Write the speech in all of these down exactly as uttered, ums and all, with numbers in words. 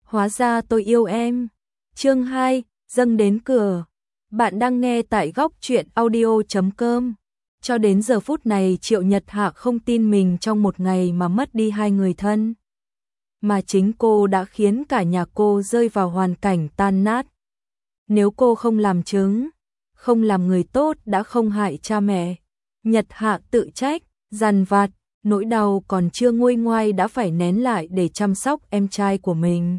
Hóa ra tôi yêu em. Chương hai, dâng đến cửa. Bạn đang nghe tại góc truyện audio chấm com. Cho đến giờ phút này Triệu Nhật Hạ không tin mình trong một ngày mà mất đi hai người thân. Mà chính cô đã khiến cả nhà cô rơi vào hoàn cảnh tan nát. Nếu cô không làm chứng, không làm người tốt đã không hại cha mẹ. Nhật Hạ tự trách, dằn vặt, nỗi đau còn chưa nguôi ngoai đã phải nén lại để chăm sóc em trai của mình.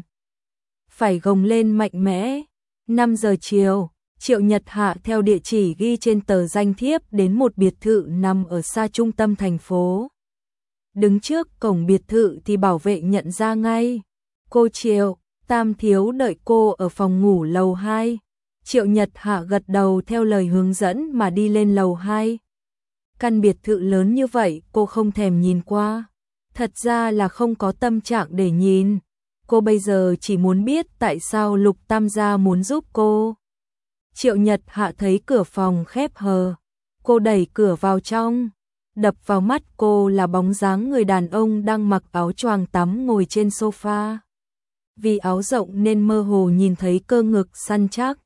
Phải gồng lên mạnh mẽ. năm giờ chiều, Triệu Nhật Hạ theo địa chỉ ghi trên tờ danh thiếp đến một biệt thự nằm ở xa trung tâm thành phố. Đứng trước cổng biệt thự thì bảo vệ nhận ra ngay. Cô Triệu, Tam Thiếu đợi cô ở phòng ngủ lầu hai. Triệu Nhật Hạ gật đầu theo lời hướng dẫn mà đi lên lầu hai. Căn biệt thự lớn như vậy cô không thèm nhìn qua. Thật ra là không có tâm trạng để nhìn. Cô bây giờ chỉ muốn biết tại sao Lục Tam gia muốn giúp cô. Triệu Nhật Hạ thấy cửa phòng khép hờ. Cô đẩy cửa vào trong. Đập vào mắt cô là bóng dáng người đàn ông đang mặc áo choàng tắm ngồi trên sofa. Vì áo rộng nên mơ hồ nhìn thấy cơ ngực săn chắc.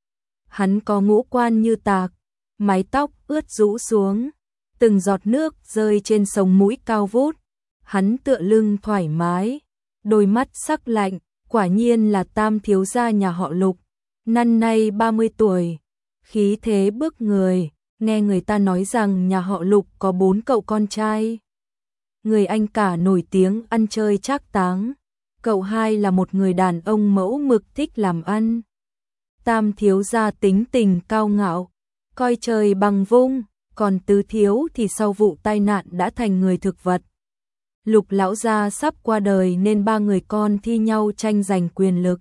Hắn có ngũ quan như tạc, mái tóc ướt rũ xuống, từng giọt nước rơi trên sống mũi cao vút. Hắn tựa lưng thoải mái, đôi mắt sắc lạnh, quả nhiên là Tam thiếu gia nhà họ Lục, năm nay ba mươi tuổi, khí thế bức người. Nghe người ta nói rằng nhà họ Lục có bốn cậu con trai. Người anh cả nổi tiếng ăn chơi trác táng, cậu hai là một người đàn ông mẫu mực thích làm ăn. Tam thiếu gia tính tình cao ngạo, coi trời bằng vung, còn tứ thiếu thì sau vụ tai nạn đã thành người thực vật. Lục lão gia sắp qua đời nên ba người con thi nhau tranh giành quyền lực.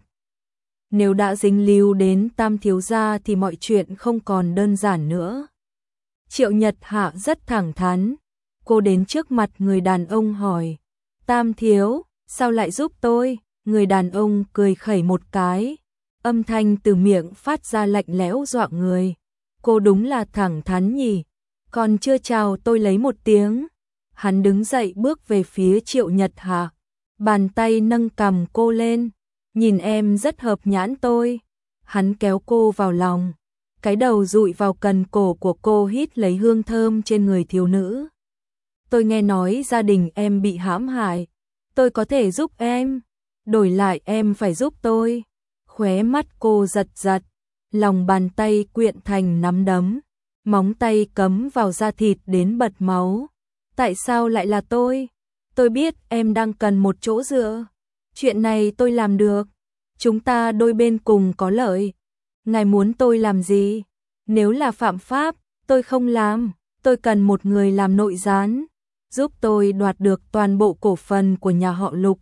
Nếu đã dính líu đến Tam thiếu gia thì mọi chuyện không còn đơn giản nữa. Triệu Nhật Hạ rất thẳng thắn, cô đến trước mặt người đàn ông hỏi, Tam thiếu, sao lại giúp tôi? Người đàn ông cười khẩy một cái, âm thanh từ miệng phát ra lạnh lẽo dọa người. Cô đúng là thẳng thắn nhỉ, còn chưa chào tôi lấy một tiếng. Hắn đứng dậy bước về phía Triệu Nhật Hạ, bàn tay nâng cằm cô lên, nhìn em rất hợp nhãn tôi. Hắn kéo cô vào lòng, cái đầu dụi vào cần cổ của cô hít lấy hương thơm trên người thiếu nữ. Tôi nghe nói gia đình em bị hãm hại, tôi có thể giúp em, đổi lại em phải giúp tôi. Khóe mắt cô giật giật, lòng bàn tay quyện thành nắm đấm, móng tay cắm vào da thịt đến bật máu. Tại sao lại là tôi? Tôi biết em đang cần một chỗ dựa. Chuyện này tôi làm được. Chúng ta đôi bên cùng có lợi. Ngài muốn tôi làm gì? Nếu là phạm pháp, tôi không làm. Tôi cần một người làm nội gián, giúp tôi đoạt được toàn bộ cổ phần của nhà họ Lục.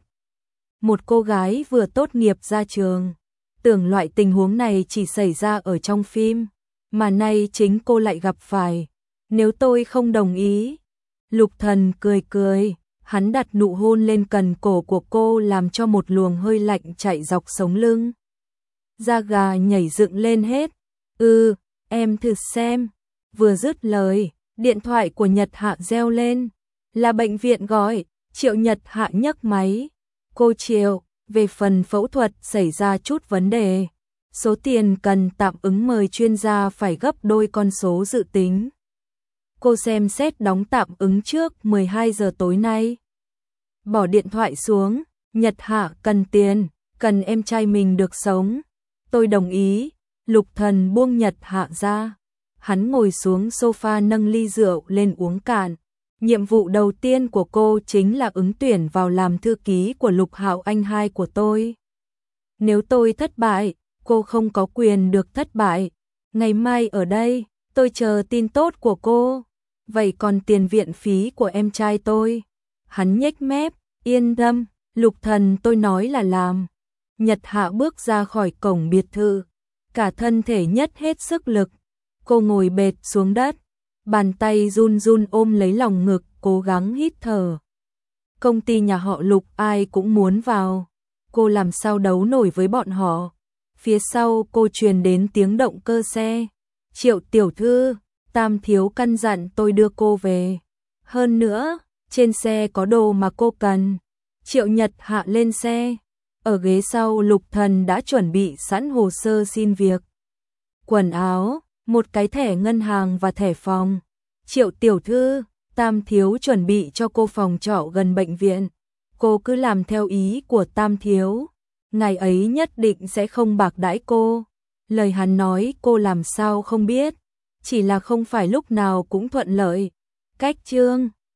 Một cô gái vừa tốt nghiệp ra trường, tưởng loại tình huống này chỉ xảy ra ở trong phim, mà nay chính cô lại gặp phải. Nếu tôi không đồng ý. Lục Thần cười cười, hắn đặt nụ hôn lên cần cổ của cô làm cho một luồng hơi lạnh chạy dọc sống lưng. Da gà nhảy dựng lên hết. Ừ, em thử xem. Vừa dứt lời, điện thoại của Nhật Hạ reo lên. Là bệnh viện gọi. Triệu Nhật Hạ nhấc máy. Cô Triệu, về phần phẫu thuật xảy ra chút vấn đề. Số tiền cần tạm ứng mời chuyên gia phải gấp đôi con số dự tính. Cô xem xét đóng tạm ứng trước mười hai giờ tối nay. Bỏ điện thoại xuống, Nhật Hạ cần tiền, cần em trai mình được sống. Tôi đồng ý. Lục Thần buông Nhật Hạ ra. Hắn ngồi xuống sofa nâng ly rượu lên uống cạn. Nhiệm vụ đầu tiên của cô chính là ứng tuyển vào làm thư ký của Lục Hạo anh hai của tôi. Nếu tôi thất bại, cô không có quyền được thất bại. Ngày mai ở đây, tôi chờ tin tốt của cô. Vậy còn tiền viện phí của em trai tôi? Hắn nhếch mép, yên tâm, Lục Thần tôi nói là làm. Nhật Hạ bước ra khỏi cổng biệt thự, cả thân thể nhất hết sức lực. Cô ngồi bệt xuống đất, bàn tay run run ôm lấy lòng ngực, cố gắng hít thở. Công ty nhà họ Lục ai cũng muốn vào, cô làm sao đấu nổi với bọn họ. Phía sau cô truyền đến tiếng động cơ xe. Triệu tiểu thư, Tam thiếu căn dặn tôi đưa cô về. Hơn nữa, trên xe có đồ mà cô cần. Triệu Nhật Hạ lên xe. Ở ghế sau Lục Thần đã chuẩn bị sẵn hồ sơ xin việc. Quần áo, một cái thẻ ngân hàng và thẻ phòng. Triệu tiểu thư, Tam thiếu chuẩn bị cho cô phòng trọ gần bệnh viện. Cô cứ làm theo ý của Tam thiếu. Ngày ấy nhất định sẽ không bạc đãi cô. Lời hắn nói cô làm sao không biết. Chỉ là không phải lúc nào cũng thuận lợi. Cách chương